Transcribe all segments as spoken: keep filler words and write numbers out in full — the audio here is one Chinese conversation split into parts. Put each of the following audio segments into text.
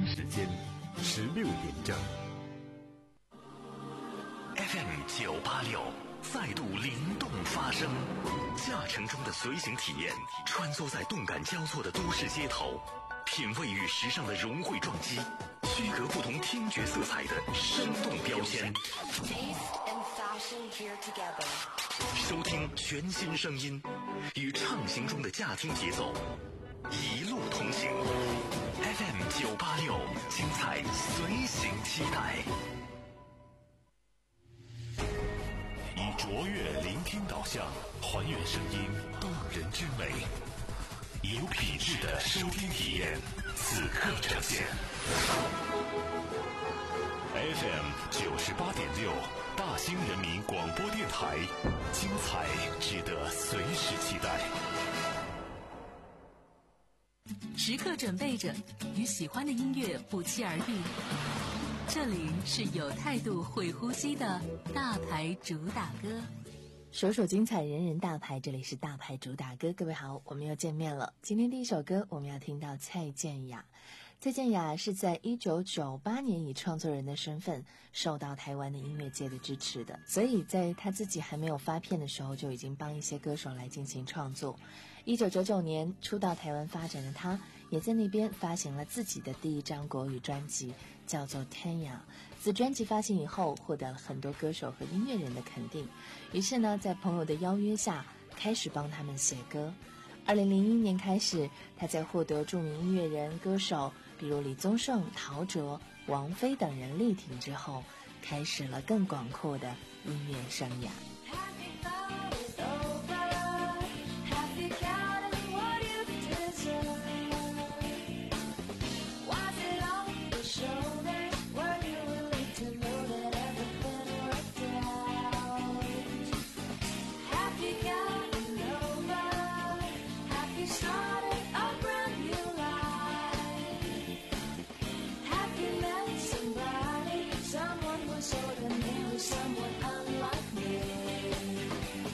时间十六点整。 F M 九八六再度灵动发声，驾乘中的随行体验，穿梭在动感交错的都市街头，品味与时尚的融汇撞击，区隔不同听觉色彩的生动标签。收听全新声音，与畅行中的驾听节奏一路同行。F M 九八六，精彩随行期待。以卓越聆听导向，还原声音动人之美，有品质的收听体验，此刻呈现。F M 九十八点六，大兴人民广播电台，精彩值得随时期待。 时刻准备着，与喜欢的音乐不期而遇。这里是有态度会呼吸的大牌主打歌， 首首精彩，人人大牌。这里是大牌主打歌，各位好，我们又见面了。今天第一首歌我们要听到蔡健雅。蔡健雅是在一九九八年以创作人的身份受到台湾的音乐界的支持的，所以在他自己还没有发片的时候就已经帮一些歌手来进行创作。一九九九年初到台湾发展的他，也在那边发行了自己的第一张国语专辑，叫做《天涯》。此专辑发行以后，获得了很多歌手和音乐人的肯定，于是呢，在朋友的邀约下，开始帮他们写歌。二零零一年开始，他在获得著名音乐人、歌手，比如李宗盛、陶喆、王菲等人力挺之后，开始了更广阔的音乐生涯。 Someone unlike me.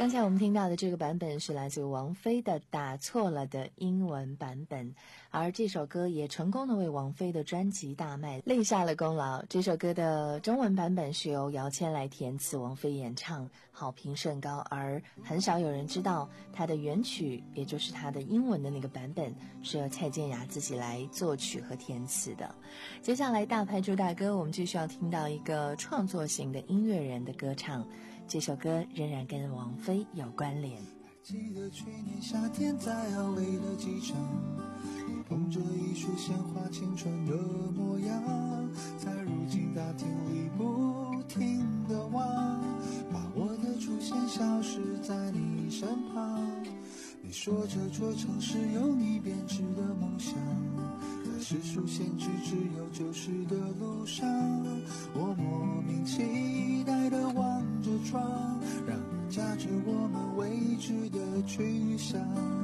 刚才我们听到的这个版本是来自王菲的《打错了》的英文版本，而这首歌也成功的为王菲的专辑大卖立下了功劳。这首歌的中文版本是由姚谦来填词，王菲演唱，好评甚高，而很少有人知道它的原曲，也就是它的英文的那个版本是由蔡健雅自己来作曲和填词的。接下来大牌主打歌，我们继续要听到一个创作型的音乐人的歌唱，这首歌仍然跟王菲有关联。 记得去年夏天在奥维的机场，你捧着一束鲜花，青春的模样，在如今大厅里不停地望，把我的出现消失在你身旁。你说这座城市有你编织的梦想，在世俗限制只有旧时的路上，我莫名期待地望着窗，让你驾着我们未知的去向。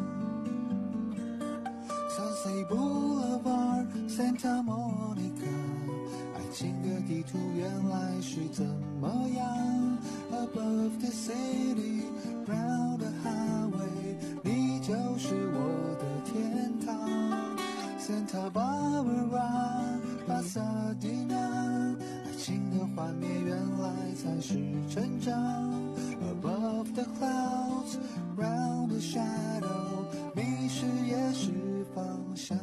Sunset Boulevard Santa Monica， 爱情的地图原来是怎么样， Above the city round the highway， 你就是我的天堂。 Santa Barbara Pasadena， 爱情的幻灭原来才是成长。 Above the clouds round the shadow， 迷失也是方向。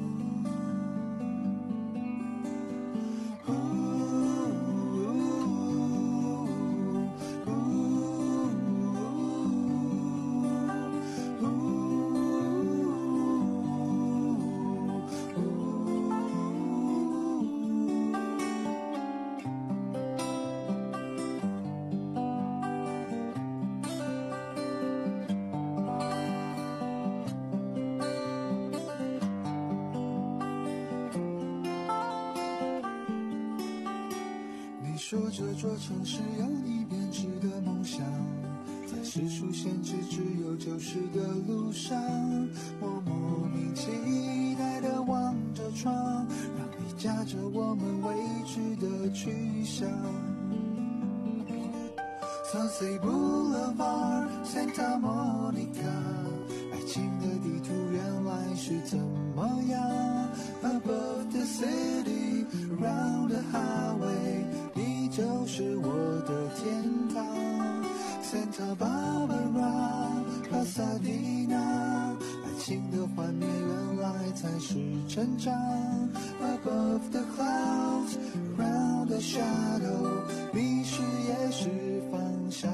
说这座城市有你编织的梦想，在世俗限制只有旧时的路上，我莫名期待地望着窗，让你驾着我们未知的去向。 Sunset Boulevard Santa Monica， 爱情的地图原来是怎么样， Above the city round the highway， 你就是我的天堂。 Santa Barbara Pasadena， 爱情的幻灭原来才是成长。 Above the clouds round the shadow， 迷失也是方向。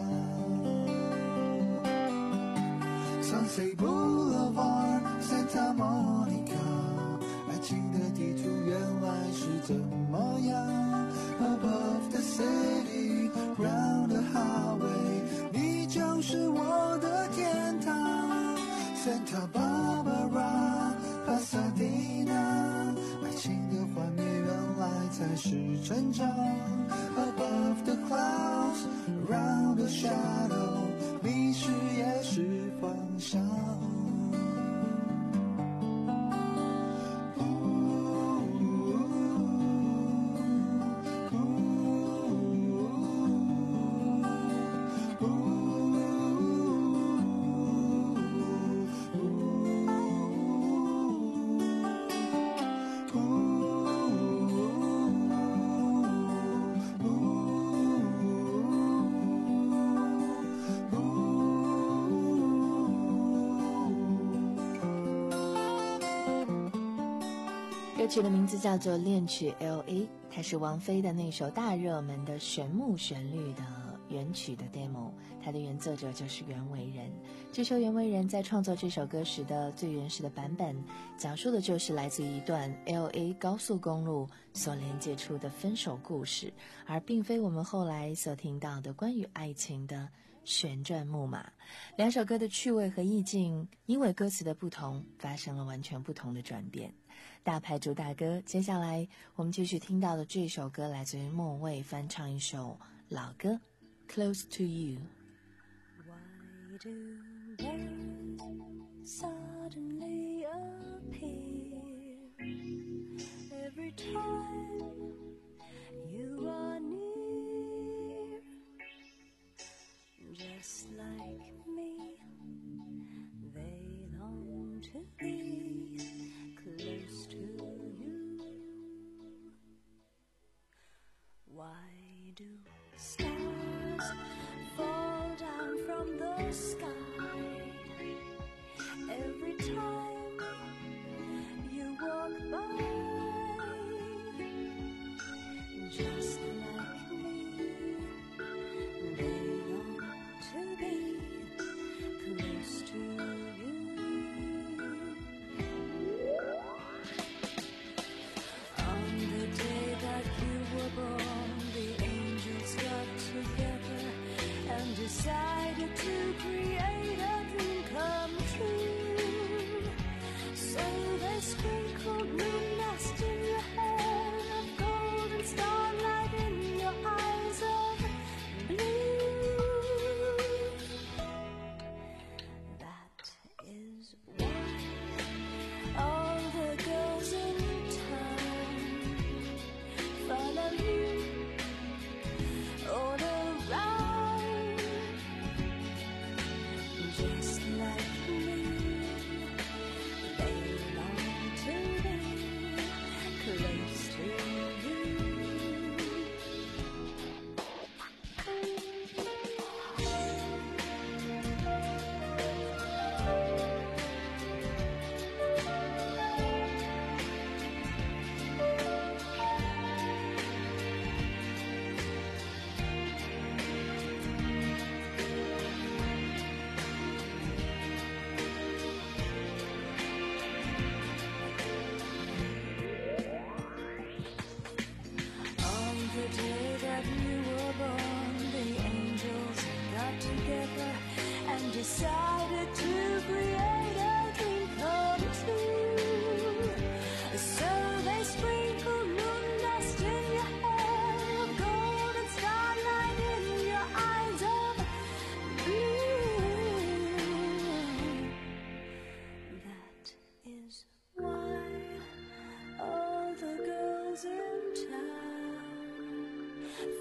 Sunset Boulevard Santa Monica， 爱情的地图原来是怎么样， Above the city round the highway， 你就是我的天堂。 Santa Barbara Pasadena， 爱情的幻灭原来才是成长。 Above the clouds round the shadow， 迷失也是方向。 歌曲的名字叫做《恋曲 L A》， 它是王菲的那首大热门的旋木旋律的原曲的 demo， 它的原作者就是袁惟仁。据说袁惟仁在创作这首歌时的最原始的版本，讲述的就是来自于一段 L A 高速公路所连接出的分手故事，而并非我们后来所听到的关于爱情的旋转木马。两首歌的趣味和意境因为歌词的不同发生了完全不同的转变。大牌主打歌，接下来我们继续听到的这首歌来自于莫蔚翻唱一首老歌 Close to You。 Why do birds suddenly appear every time you are near? Just like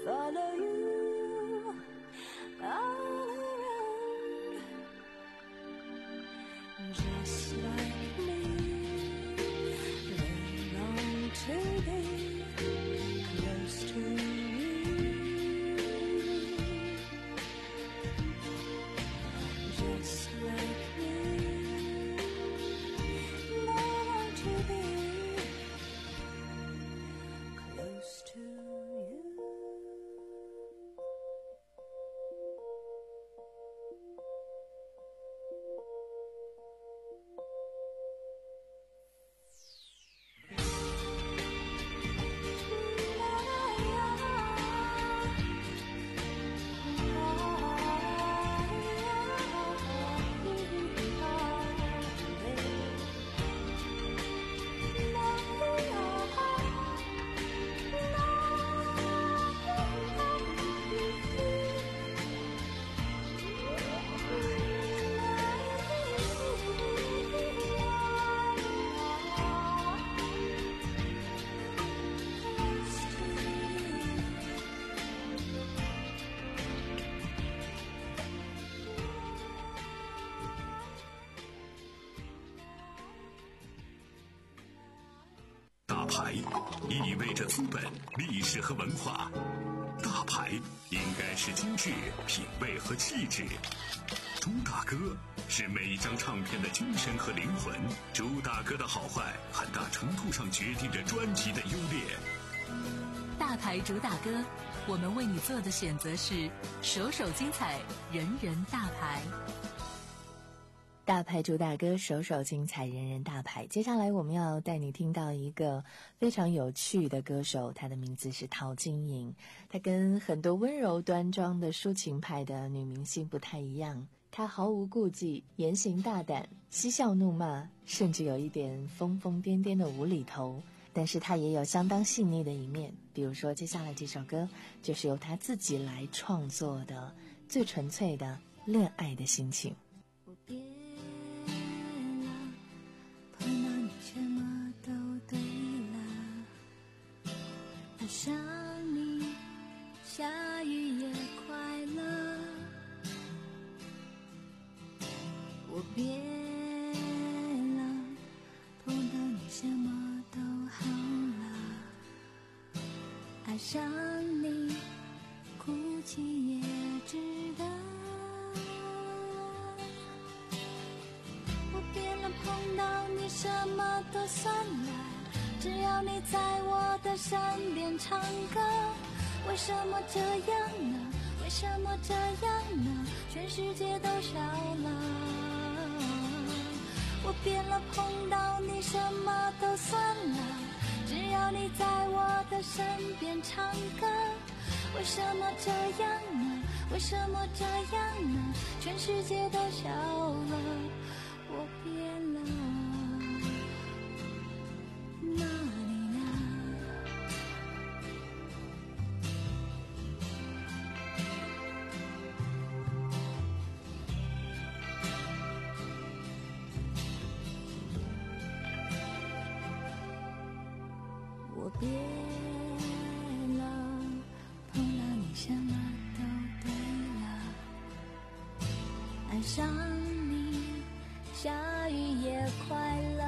follow you all around, just like me. They long to be close to you, just like me. They long to be close to you. 大牌意味着资本、历史和文化，大牌应该是精致、品味和气质。朱大哥是每一张唱片的精神和灵魂，朱大哥的好坏很大程度上决定着专辑的优劣。 大牌主打歌，我们为你做的选择是首首精彩，人人大牌。 大牌主打歌，首首精彩，人人大牌。接下来我们要带你听到一个非常有趣的歌手，他的名字是陶晶莹。他跟很多温柔端庄的抒情派的女明星不太一样，她毫无顾忌，言行大胆，嬉笑怒骂，甚至有一点疯疯癫癫的无厘头。但是她也有相当细腻的一面，比如说接下来这首歌就是由她自己来创作的，最纯粹的恋爱的心情。 我别了，碰到你什么都对了，爱上你，下雨也快乐。我别了，碰到你什么都好了，爱上你，哭泣也值得。我变了，碰到你什么都算了，只要你在我的身边唱歌。为什么这样呢？为什么这样呢？全世界都笑了。我变了，碰到你什么都算了，只要你在我的身边唱歌。为什么这样呢？为什么这样呢？全世界都笑了。我变了，哪里呢？我变了，碰到你什么都对了，爱上你，下雨也快乐。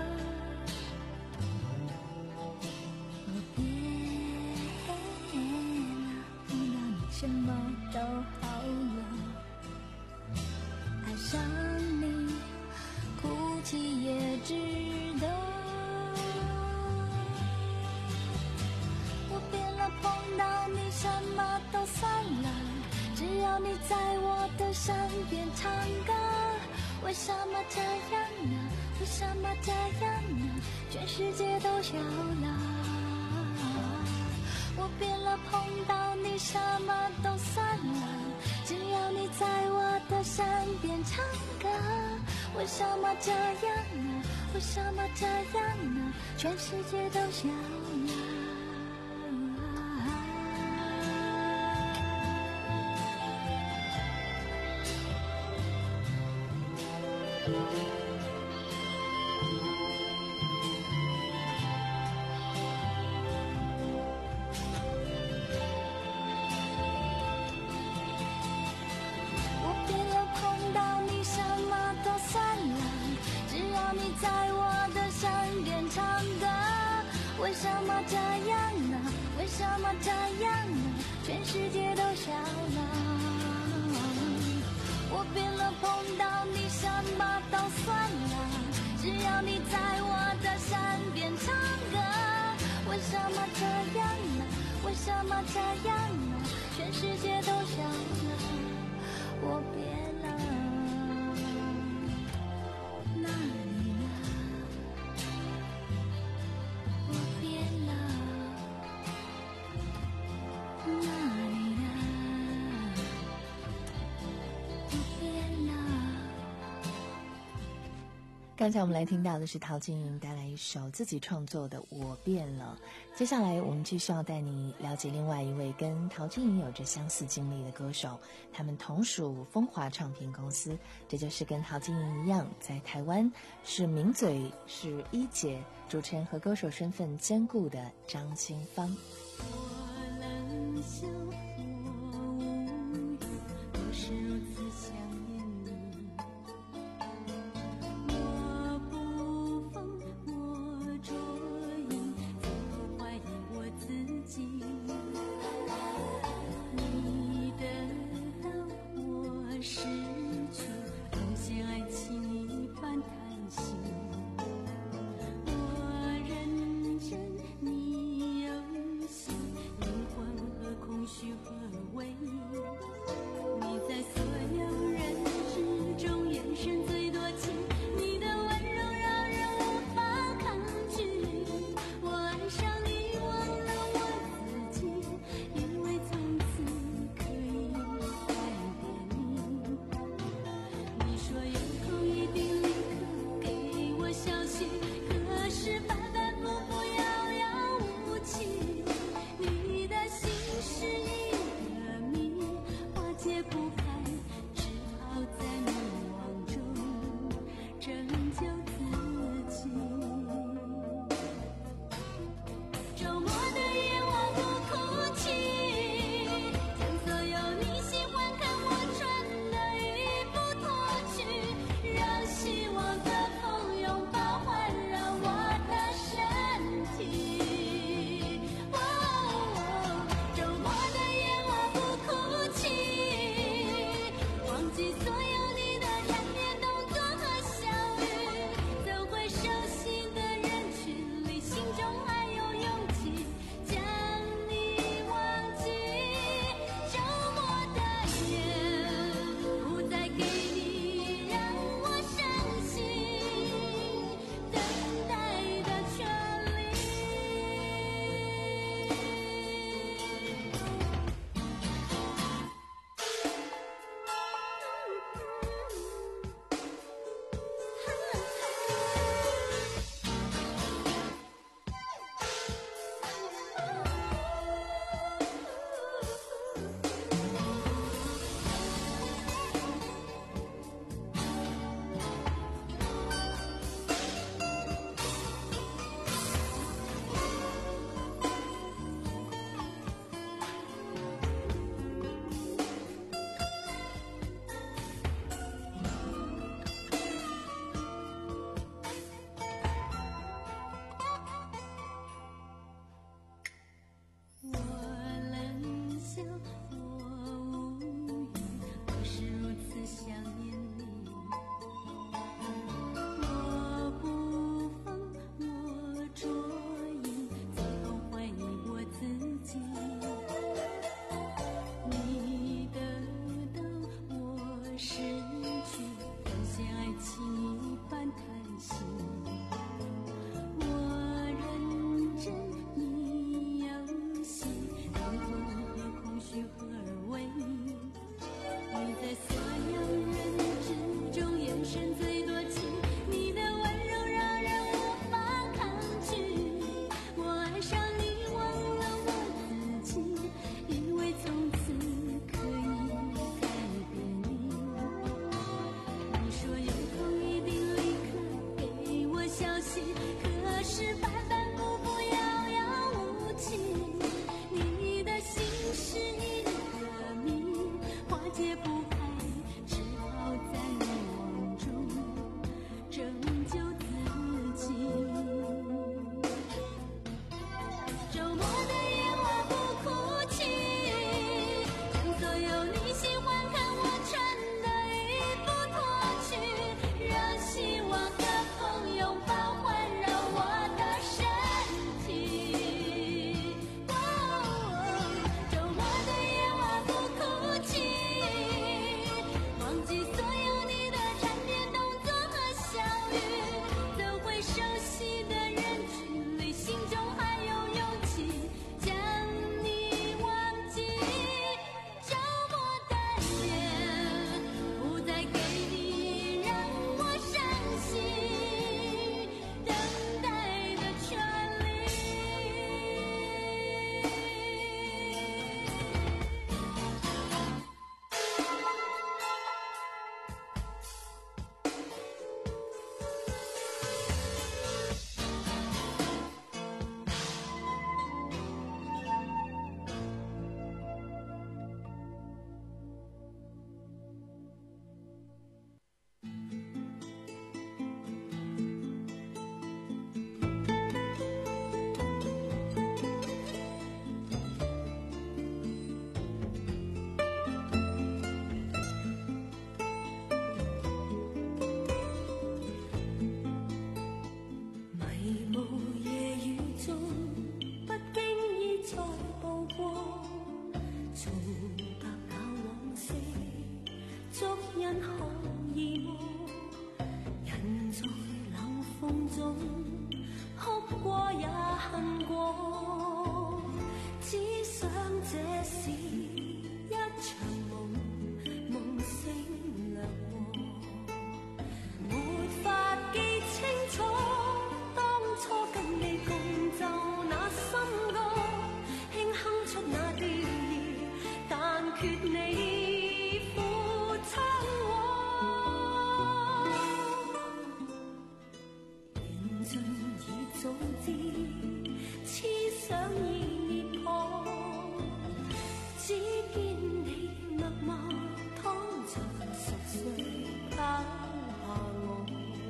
我变了，碰到你什么都好了，爱上你，哭泣也值得。我变了，碰到你什么都算了，只要你在我的身边唱歌。为什么这样呢？为什么这样呢？全世界都笑了。我变了，碰到你什么都算了，只要你在我的身边唱歌。为什么这样呢？为什么这样呢？全世界都笑了。 只要你在我的身边唱歌。为什么这样呢？为什么这样呢？全世界都笑了，我别了。那你呢？我别了。那你呢？我别了。 刚才我们来听到的是陶晶莹带来一首自己创作的《我变了》。接下来我们继续要带你了解另外一位跟陶晶莹有着相似经历的歌手，他们同属风华唱片公司，这就是跟陶晶莹一样，在台湾是名嘴，是一姐，主持人和歌手身份兼顾的张清芳。 我冷笑，我无语，我是如此想念你。我不疯，我捉影，最后怀疑我自己。你得到，我失去，奉献爱情一般叹息。我认真，你有心，灵魂和空虚合为一。你在所有人之中眼神最多情，你的温柔让人无法抗拒。我爱上你，忘了我自己，以为从此可以改变你。你说有空一定立刻给我消息，可是反反复复遥遥无期。你的心是一个谜，化解不开，只好在迷惘中拯救自己。周末的夜我不哭泣，将所有你喜欢看我穿的衣服脱去，让希望的风拥抱环绕我的身体。哦，周末的夜我不哭泣，忘记所有你的缠绵动作和相遇， 中，哭過也恨過，只想這是一場夢，夢醒掠過，沒法記清楚當初跟你共奏那心歌，輕哼出那調兒，但缺你撫親我，緣盡已早知，痴想已滅破，只見你默默躺在熟睡拋下我。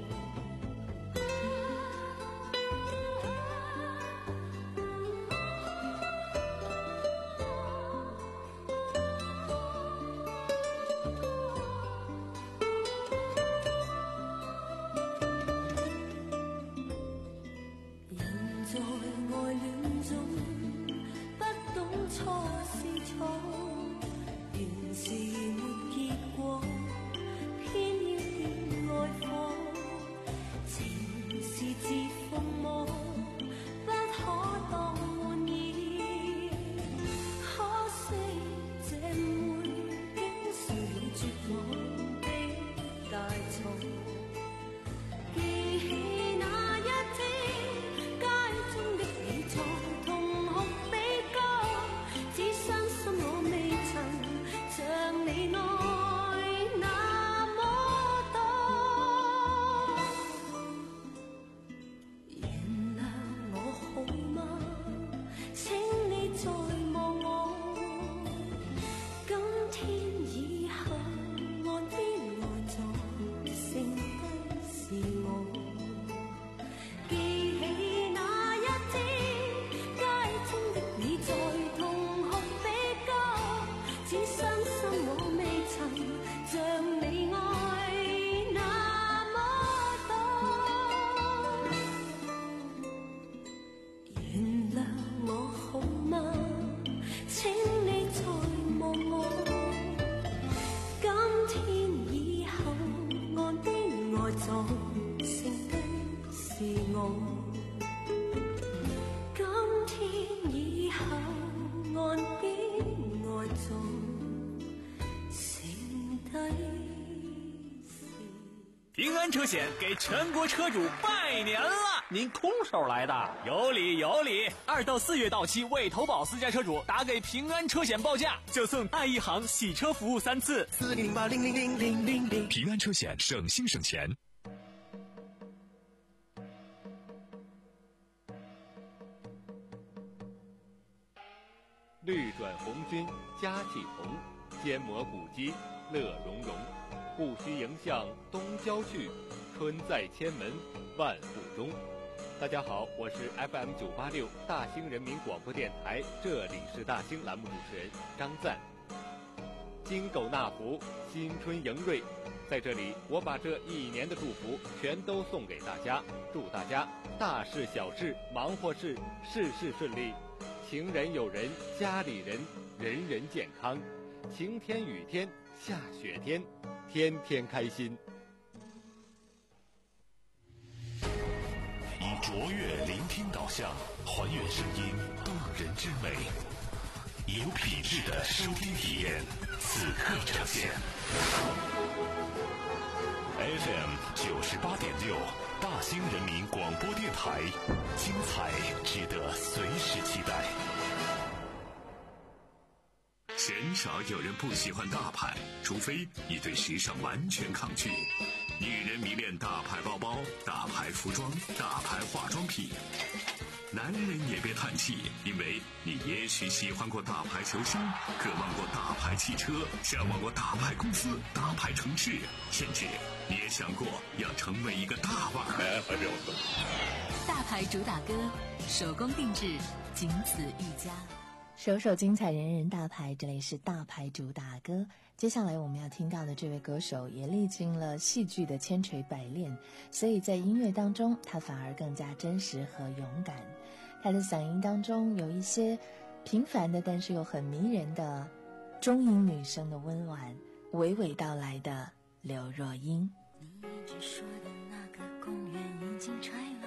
在愛戀中不懂錯是錯，原是沒結果，偏要變愛火，情是自封魔，不可當玩意，可惜這誤會竟是絕望的大錯。記起那一天街中的你在痛哭悲歌，只傷心我未曾像你愛那麼多。原諒我好嗎？請你再望我，今天以後岸邊愛在剩低是我。記起那一天街中的你在痛哭悲歌，只傷心我未曾像你愛那麼多。原諒我好嗎？請你再望我，今天以後岸邊愛在剩低是我，今天以後岸邊愛在剩低是。 平安车险给全国车主拜年了！ 您空手来的？ 有理有理！二到四月到期未投保私家车主，打给平安车险报价，就送爱一行洗车服务三次。 四零零八零零零零零零。 平安车险，省心省钱。 绿转红军佳气红，坚磨古肌乐融融。戊戌迎向东郊去，春在千门万户中。大家好，我是 F M 九八六大兴人民广播电台，这里是大兴栏目主持人张赞。金狗纳福，新春迎瑞，在这里我把这一年的祝福全都送给大家，祝大家大事小事忙活事事事顺利，情人友人家里人人人健康，晴天雨天下雪天天天开心。 以卓越聆听导向，还原声音动人之美，有品质的收听体验，此刻呈现。F M 九十八点六，大兴人民广播电台，精彩值得随时期待。鲜少有人不喜欢大牌，除非你对时尚完全抗拒。女人迷恋大牌包包、大牌服装、大牌化妆品。男人也别叹气，因为你也许喜欢过大牌球星，渴望过大牌汽车，向往过大牌公司、大牌城市，甚至你也想过要成为一个大腕儿。 大牌主打歌，手工定制，仅此一家。 首首精彩，人人大牌，这里是大牌主打歌。接下来我们要听到的这位歌手也历经了戏剧的千锤百炼，所以在音乐当中他反而更加真实和勇敢。他的嗓音当中有一些平凡的但是又很迷人的中音女声的温婉，娓娓道来的刘若英。 你一直说的那个公园已经拆了，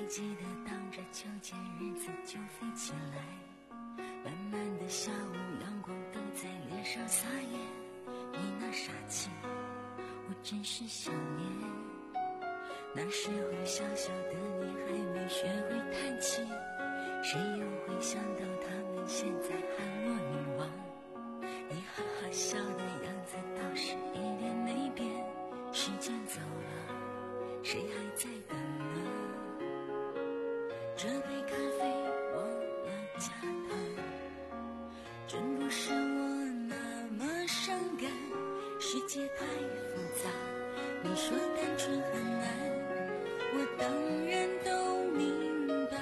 记得当着秋千日子就飞起来，慢慢的下午阳光都在脸上撒野，你那傻气我真是想念，那时候小小的你还没学会叹气，谁又会想到他们现在喊我女王，你哈哈笑的样子倒是一点没变，时间走了谁还在等呢，这杯咖啡忘了加糖，真不是我那么伤感，世界太复杂，你说单纯很难，我当然都明白，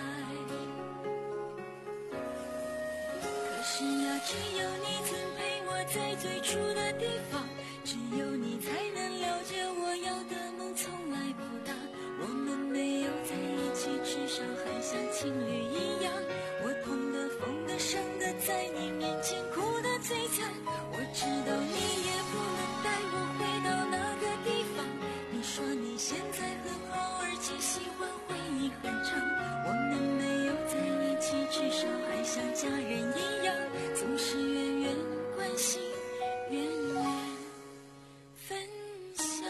可是呀只有你曾陪我在最初的地方，只有你才能了解我要的梦从来不大，我们没有在一起至少还像情侣一样，我痛的疯的伤的在你面前哭的最惨，我知道你也不能带我回到那个地方，你说你现在很好而且喜欢回忆很长，我们没有在一起至少还像家人一样，总是远远关心远远分享。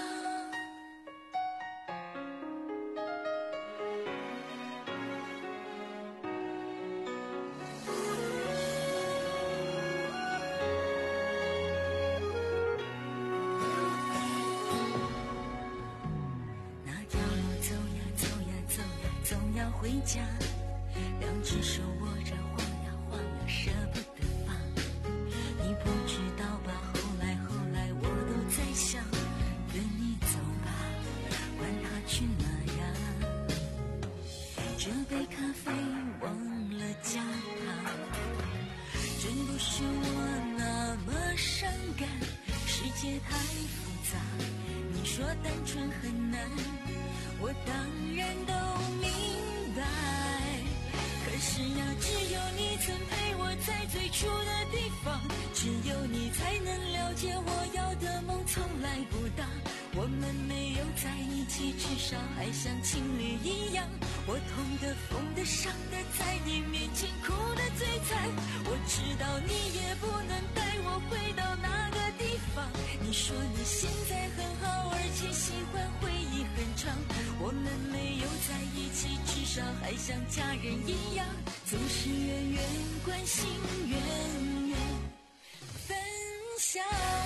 那条路走呀走呀走呀总要回家，两只手握着晃呀晃呀舍不得放，你不知道吧，后来后来我都在想，跟你走吧，管他去哪呀，这杯咖啡忘了加糖，真不是我那么伤感，世界太复杂，你说单纯很难，我当然都明白，可是呀只有你曾陪我在最初的地方，只有你才能了解我要的梦从来不大，我们没有在一起至少还像情侣一样，我痛的疯的伤的在你面前哭的最惨，我知道你也不能带我回到那个地方，你说你现在很好而且喜欢回忆很长，我们没有在一起至少还像家人一样，总是远远关心远远分享。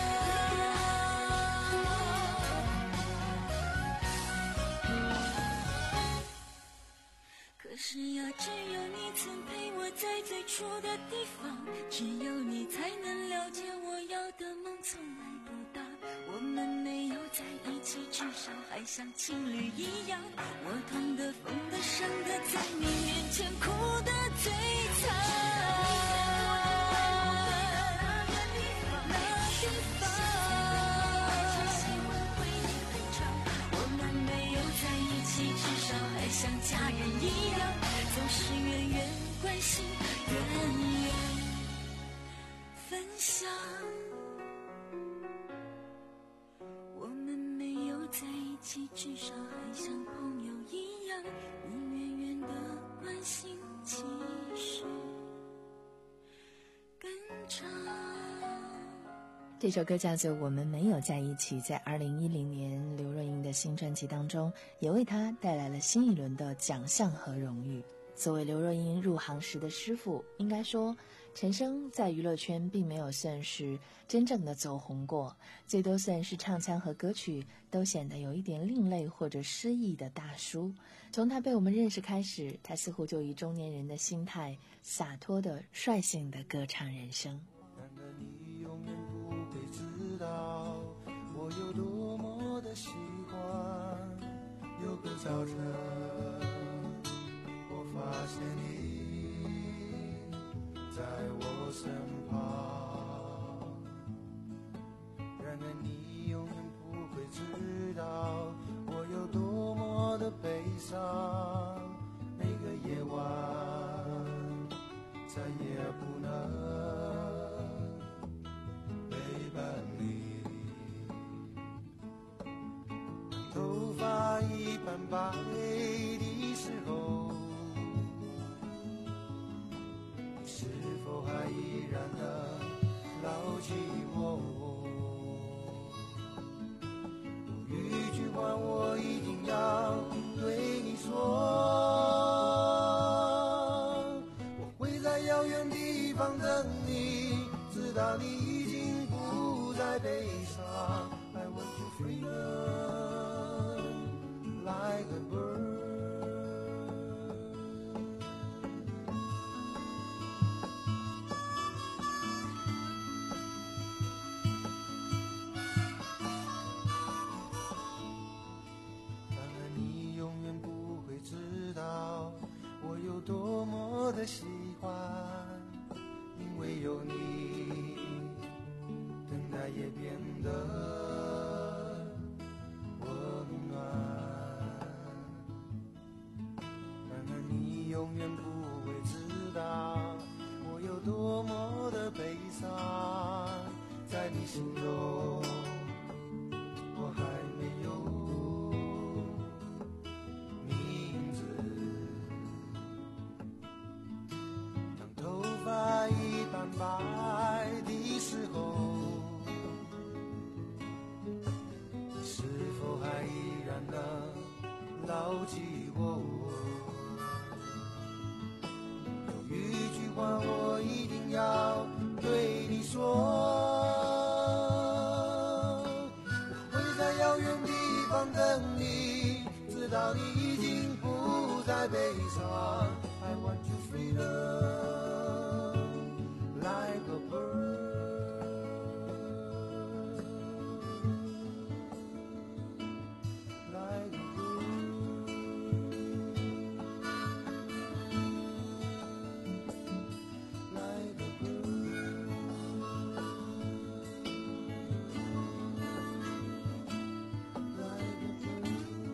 可是呀只有你曾陪我在最初的地方，只有你才能了解我要的梦从来不大，我们没有在一起至少还像情侣一样，我痛的疯的伤的在你面前哭的最惨，像家人一样，总是远远关心，远远分享。我们没有在一起，至少还像朋友一样，你远远的关心，其实更长。 这首歌叫做《我们没有在一起》，在二零一零年刘若英的新专辑当中，也为她带来了新一轮的奖项和荣誉。作为刘若英入行时的师傅，应该说陈升在娱乐圈并没有算是真正的走红过，最多算是唱腔和歌曲都显得有一点另类或者诗意的大叔。从他被我们认识开始，他似乎就以中年人的心态洒脱的率性的歌唱人生。 我有多么的喜欢有个早晨，我发现你在我身旁，然而你永远不会知道我有多么的悲伤，每个夜晚再也不能陪伴你，头发一般白的时候， 起我。有一句话我一定要对你说，我会在遥远地方等你，直到你已经不再悲伤。I want you freedom like a bird。多么的喜欢，因为有你，等待也变得温暖。然而你永远不会知道，我有多么的悲伤，在你心中，我还没有一半白的时候，你是否还依然能牢记我？有一句话我一定要对你说，我会在遥远地方等你，直到你已经不再悲伤。I want you freedom like a bird, like a bird, like a bird, like a bird。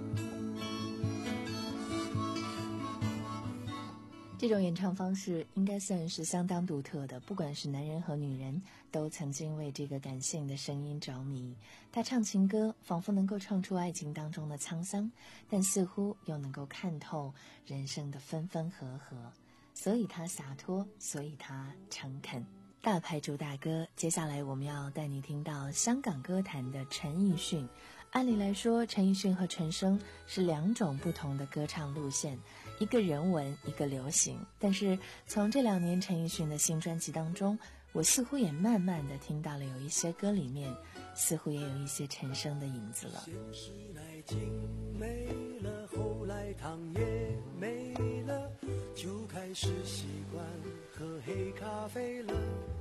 这种演唱方式应该算是相当独特的，不管是男人和女人都曾经为这个感性的声音着迷。他唱情歌仿佛能够唱出爱情当中的沧桑，但似乎又能够看透人生的分分合合，所以他洒脱，所以他诚恳。大牌主打歌，接下来我们要带你听到香港歌坛的陈奕迅。按理来说，陈奕迅和陈升是两种不同的歌唱路线，一个人文，一个流行。但是从这两年陈奕迅的新专辑当中，我似乎也慢慢的听到了有一些歌里面似乎也有一些陈升的影子了。 先是奶精没了，后来糖也没了，就开始习惯喝黑咖啡了。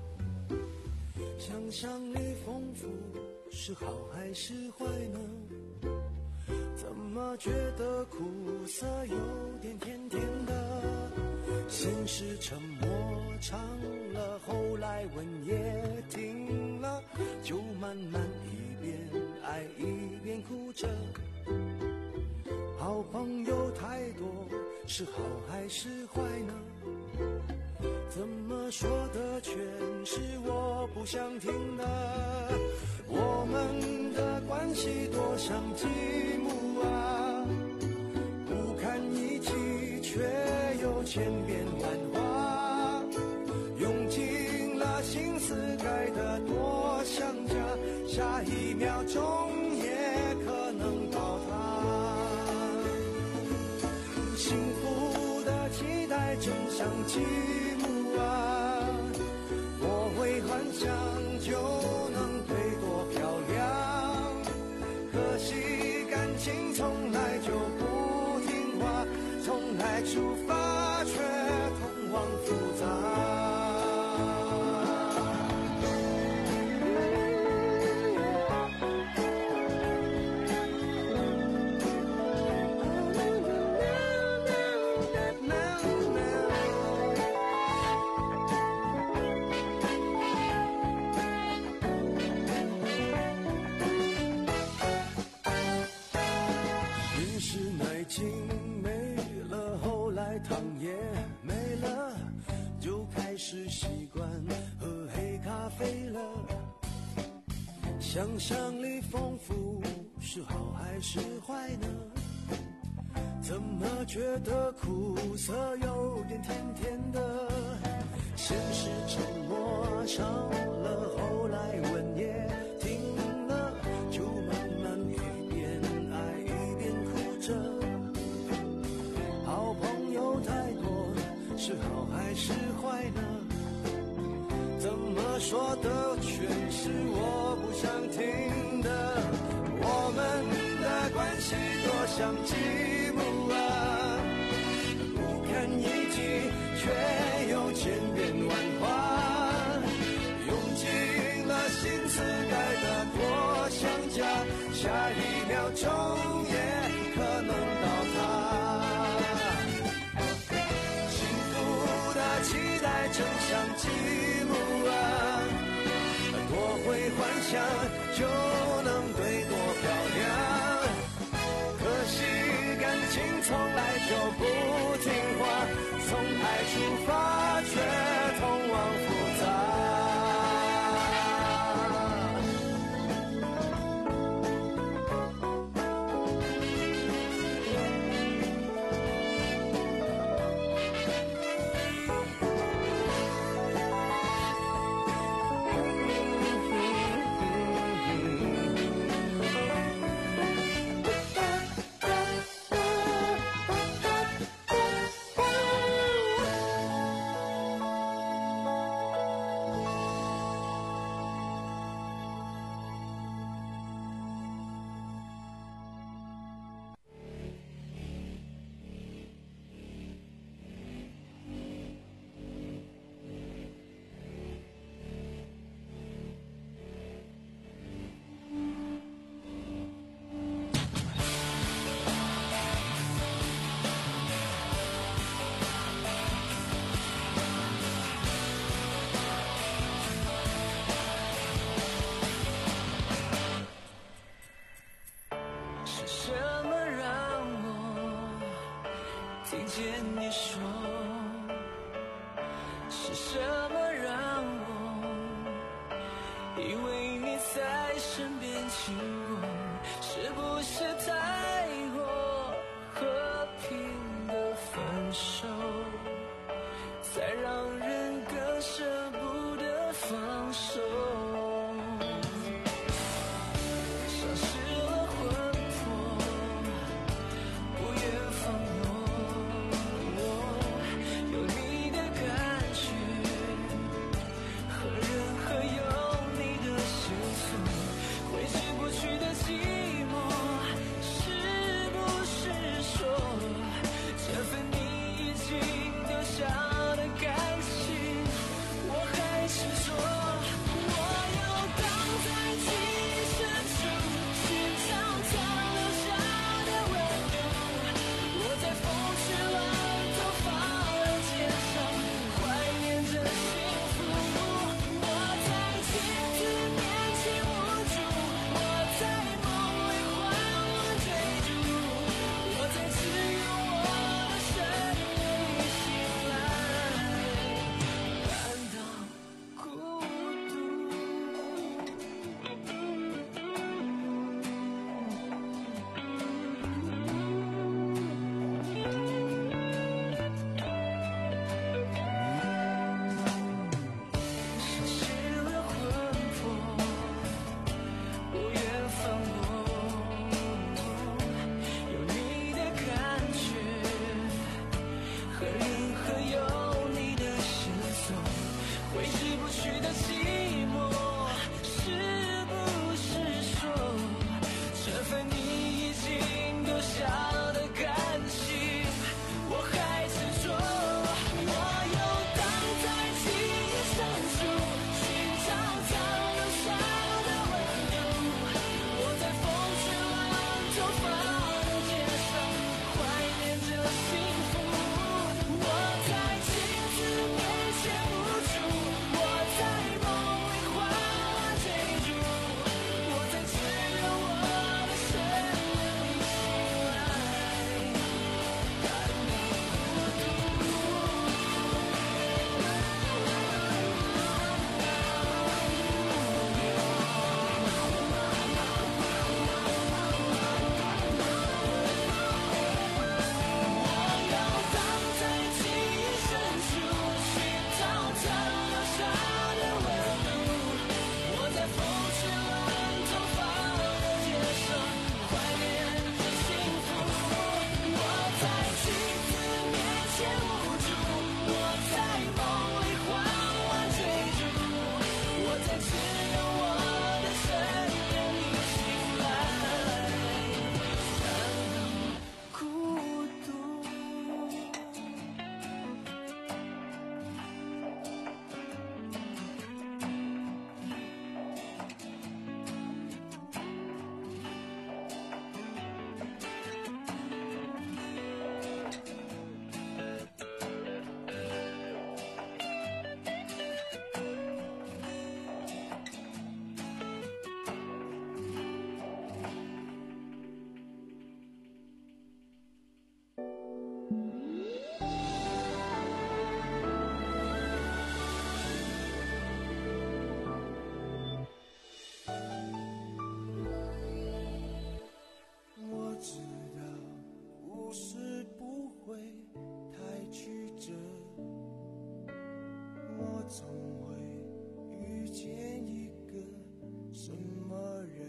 想象力丰富是好还是坏呢？怎么觉得苦涩有点甜甜的？先是沉默唱了，后来吻也停了，就慢慢一边爱一边哭着。好朋友太多是好还是坏呢？怎么说的全是我不想听的？我们的关系多像积木啊，不堪一击却又千变万化，用尽了心思盖得多像家，下一秒钟也可能倒塌。幸福的期待真像积木啊，我会幻想就能对多漂亮，可惜感情从来就不听话，从来出发却通往复杂。想象力丰富是好还是坏呢？怎么觉得苦涩有点甜甜的？ 先是沉默少了，后来吻也停了，就慢慢一边爱一边哭着。好朋友太多，是好还是坏呢？怎么说的全是我不想听的。我们的关系多像积木啊，不堪一击却又千变万化，用尽了心思盖得多像家，下一秒钟也可能倒塌。幸福的期待正像积木啊，多会幻想就能对多漂亮，可惜感情从来就不听话，从爱出发却通往复杂。听见你说，是什么让我以为你在身边经过？是不是太过和平的分手，才让人更舍不得放手？像失了魂魄，不愿放落。有你的感觉，和人和有你的线索，挥之不去的寂寞。 是不会太曲折，我总会遇见一个什么人，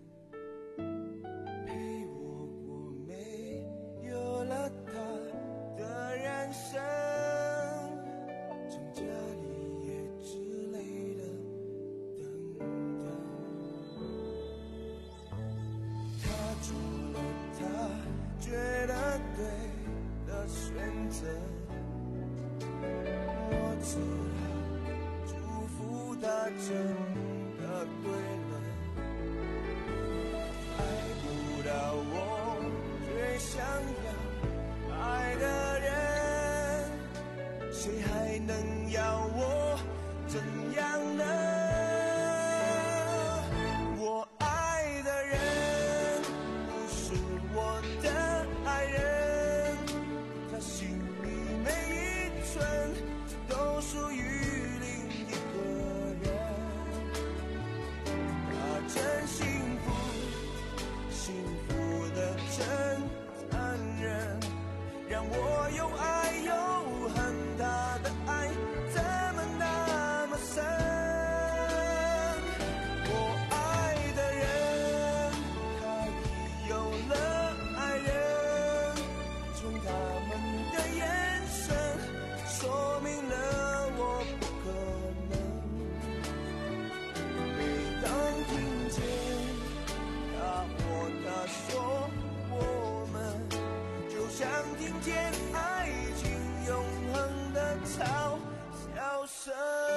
陪我过没有了他的人生，成家立业之类的等等。他做了他觉得对的选择，我只好祝福他真的对了。爱不到我最想要爱的人，谁还能要我怎样呢？我爱的人不是我的爱人，他心里每一寸都属于另一个人。他真幸福，幸福的真残忍，让我又爱又恨，他的爱怎么那么深？我爱的人，他已有了爱人，从他们的眼神说明了我不可能。每当听见他或她说我们，就像听见爱情永恒的嘲笑声。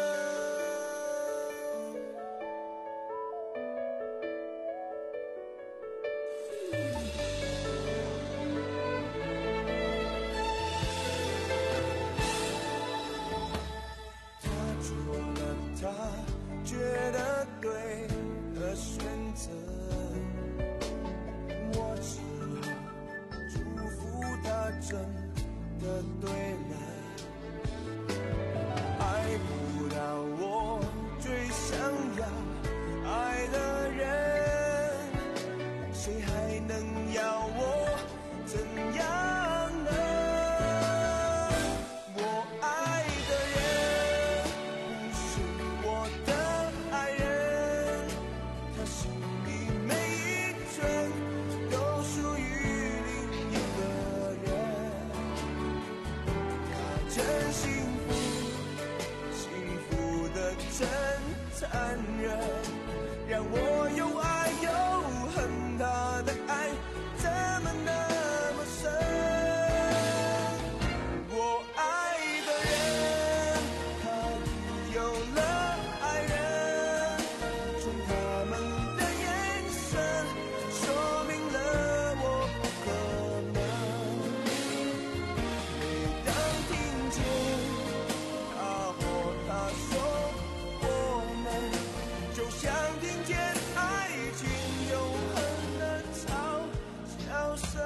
他做了他觉得对的选择，我只好祝福他真的对了。爱不到我最想要爱的人，谁还能要我怎样呢？我爱的人不是我的爱人，他心里每一寸都属于另一个人。他真幸福，幸福的真残忍，让我又爱又恨，他的爱怎么那么深？我爱的人，他已有了爱人，从他们的眼神说明了我不可能。每当听见他或她说我们，就像听见爱情永恒的嘲笑声。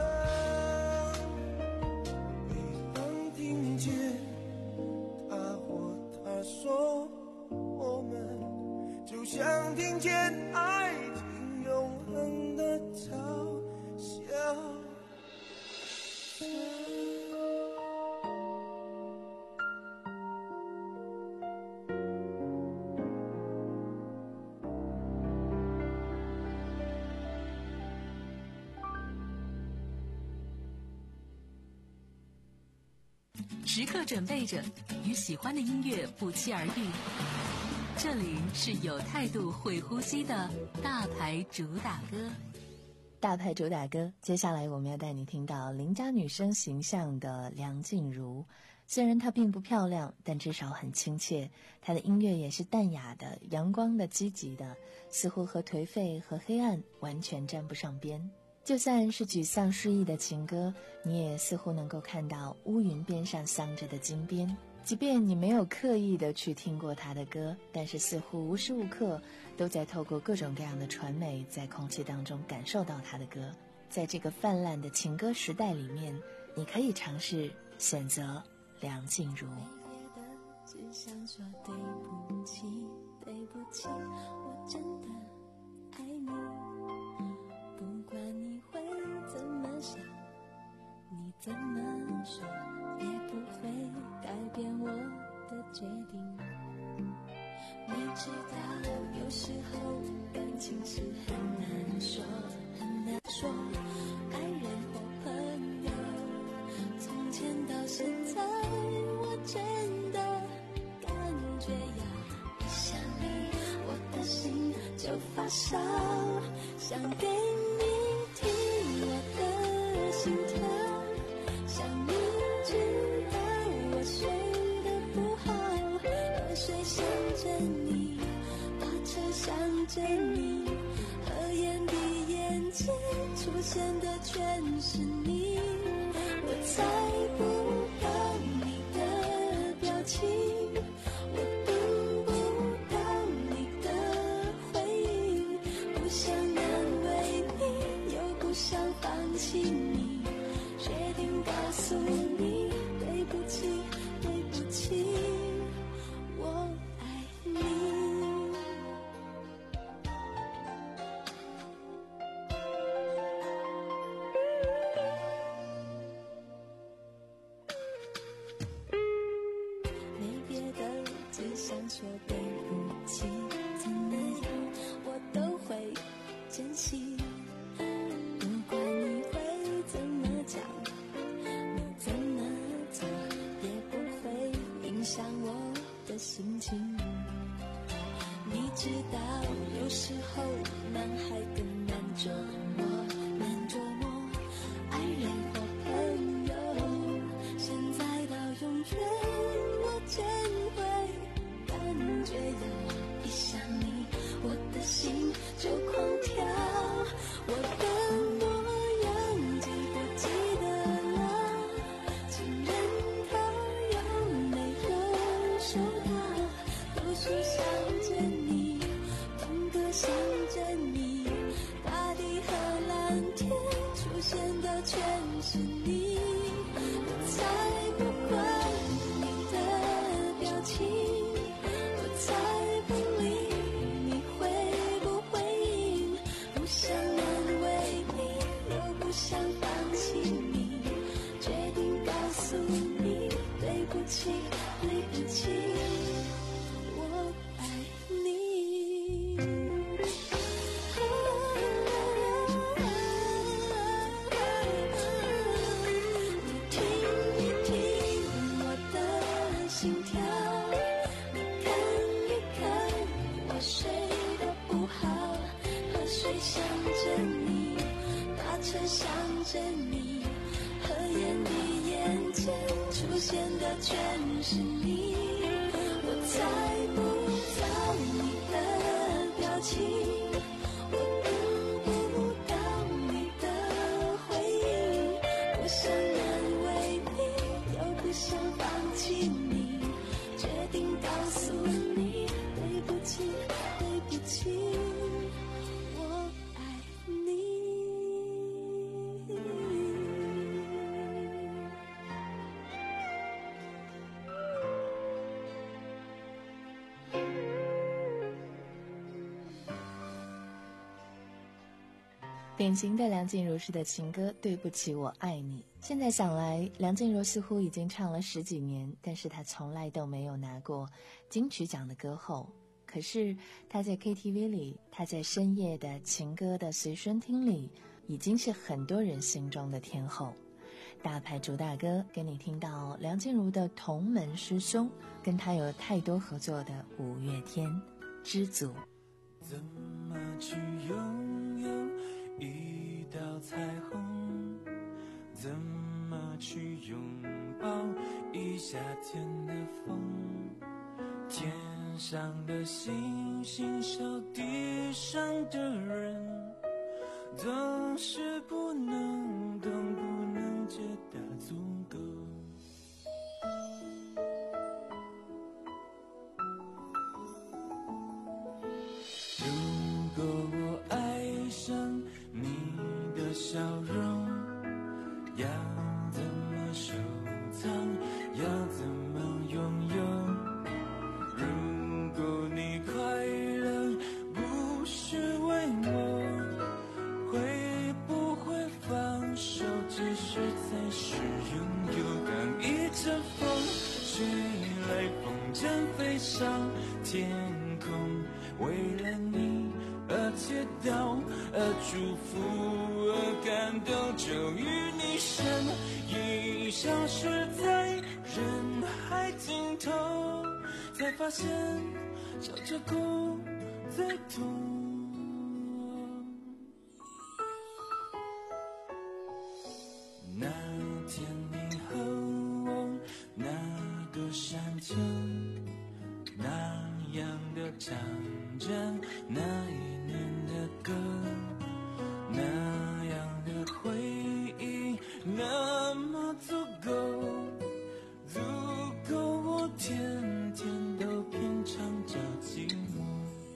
每当听见他或她说我们，就像听见爱情永恒的嘲笑声。 时刻准备着，与喜欢的音乐不期而遇。这里是有态度、会呼吸的大牌主打歌。 大牌主打歌，接下来我们要带你听到邻家女生形象的梁静茹。虽然她并不漂亮，但至少很亲切。她的音乐也是淡雅的、阳光的、积极的，似乎和颓废和黑暗完全沾不上边。就算是沮丧失意的情歌，你也似乎能够看到乌云边上镶着的金边。即便你没有刻意的去听过他的歌，但是似乎无时无刻都在透过各种各样的传媒，在空气当中感受到他的歌。在这个泛滥的情歌时代里面，你可以尝试选择梁静茹。 只想说对不起，对不起，我真的爱你。不管你会怎么想，你怎么说也不会改变我的决定。你知道有时候感情是很难说很难说，爱人或朋友，从前到现在我真的感觉呀，一想你我的心就发烧，想给你听我的心跳，想你知道我睡得不好，河水想着你，马车想着你，合眼的眼睛出现的全是你，我猜不到你的表情，我读不到你的回应，不想难为你，又不想放弃你，决定告诉你对不起，对不起，我爱你。没别的，只想说对不起，怎么样我都会珍惜，不管你会怎么讲，你怎么做也不会影响我的心情。你知道有时候男孩更难捉摸，难捉摸，爱人或朋友，现在到永远我真会感觉呀，一想你我的心就狂跳，我的模样记不记得了，情人头有没有收到，读书想着你，放歌想着你，大地和蓝天出现的全是你，我才不管你的表情，我才不理你会不回应，不想难为你，又不想放弃你，决定告诉你对不起，对不起，我爱你。你听一听我的心跳，你看一看我睡得不好，河水想着你，马车想着你，合眼的眼睛出现的全是你，我猜不到你的表情，我读不到你的回应，不想难为你，又不想放弃你，决定告诉你对不起，对不起，我爱你。 典型的梁静茹式的情歌《对不起我爱你》，现在想来，梁静茹似乎已经唱了十几年，但是她从来都没有拿过金曲奖的歌后。可是她在 K T V 里，她在深夜的情歌的随身听里，已经是很多人心中的天后。大牌主打歌给你听到梁静茹的同门师兄，跟她有太多合作的五月天，知足。 怎么去拥有一道彩虹，怎么去拥抱一夏天的风，天上的星星手地上的人，总是不能懂，不能觉得足够。如果我爱上你的笑容，要怎么收藏，要怎么拥有？如果你快乐不是为我，会不会放上天空，为了你而祈祷，而祝福，而感动，终于你身影消失在人海尽头，才发现笑着哭最痛。那天你和我那个山丘，那样的唱着那一年的歌，那样的回忆那么足够，足够我天天都品尝着寂寞。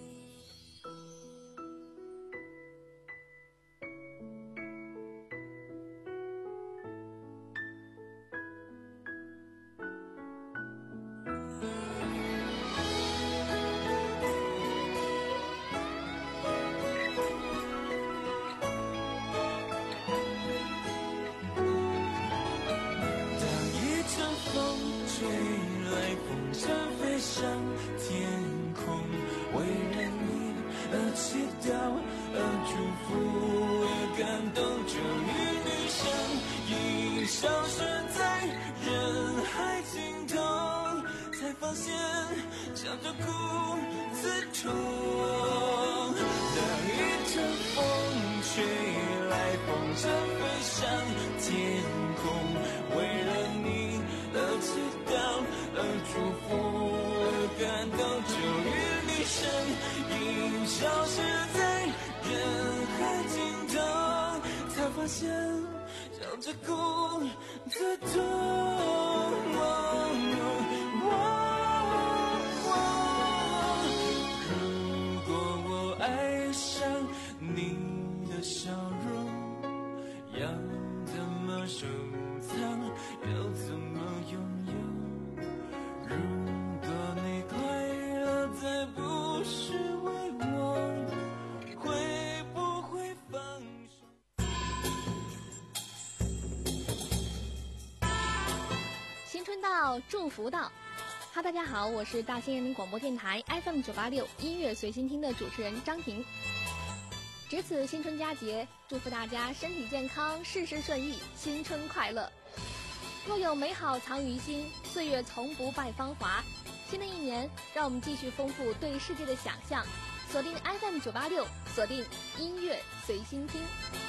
祝福到，哈，大家好，我是大兴人民广播电台 F M 九八六音乐随心听的主持人张婷。值此新春佳节，祝福大家身体健康，事事顺意，新春快乐。若有美好藏于心，岁月从不败芳华。新的一年，让我们继续丰富对世界的想象，锁定 F M 九八六，锁定音乐随心听。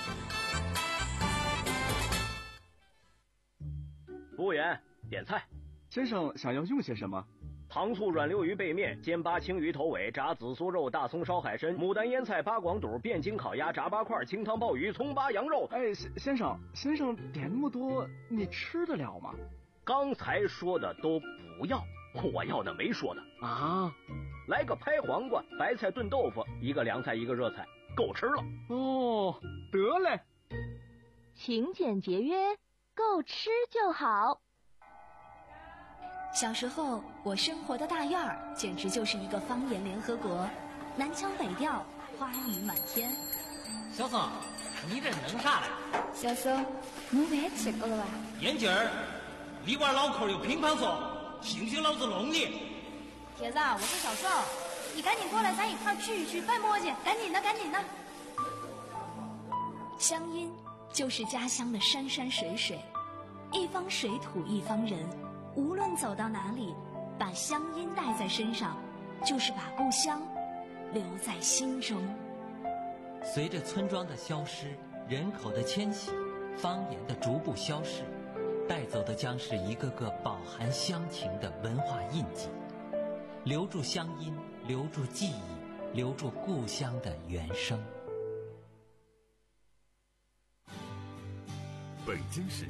服务员，点菜。 先生想要用些什么？ 糖醋软溜鱼背面、煎八青鱼头尾、炸紫苏肉、大葱烧海参、牡丹腌菜、八广肚、汴京烤鸭、炸八块、清汤鲍鱼、葱八羊肉。 哎，先生，先生点那么多，你吃得了吗？ 刚才说的都不要，我要的没说的啊。 来个拍黄瓜、白菜炖豆腐，一个凉菜，一个热菜，够吃了。 哦，得嘞。 勤俭节约，够吃就好。 小时候，我生活的大院儿简直就是一个方言联合国，南腔北调，花语满天。 小宋，你这弄啥嘞？ 小宋，你饭吃过了吧？ 眼镜儿，里边脑壳有乒乓球，信不信老子弄你？ 铁子，我是小宋，你赶紧过来，咱一块儿聚一聚，办磨叽，赶紧的，赶紧的。 乡音就是家乡的山山水水，一方水土一方人。无论走到哪里，把乡音带在身上，就是把故乡留在心中。 随着村庄的消失，人口的迁徙，方言的逐步消逝，带走的将是一个个饱含乡情的文化印记。留住乡音，留住记忆，留住故乡的原声。 北京市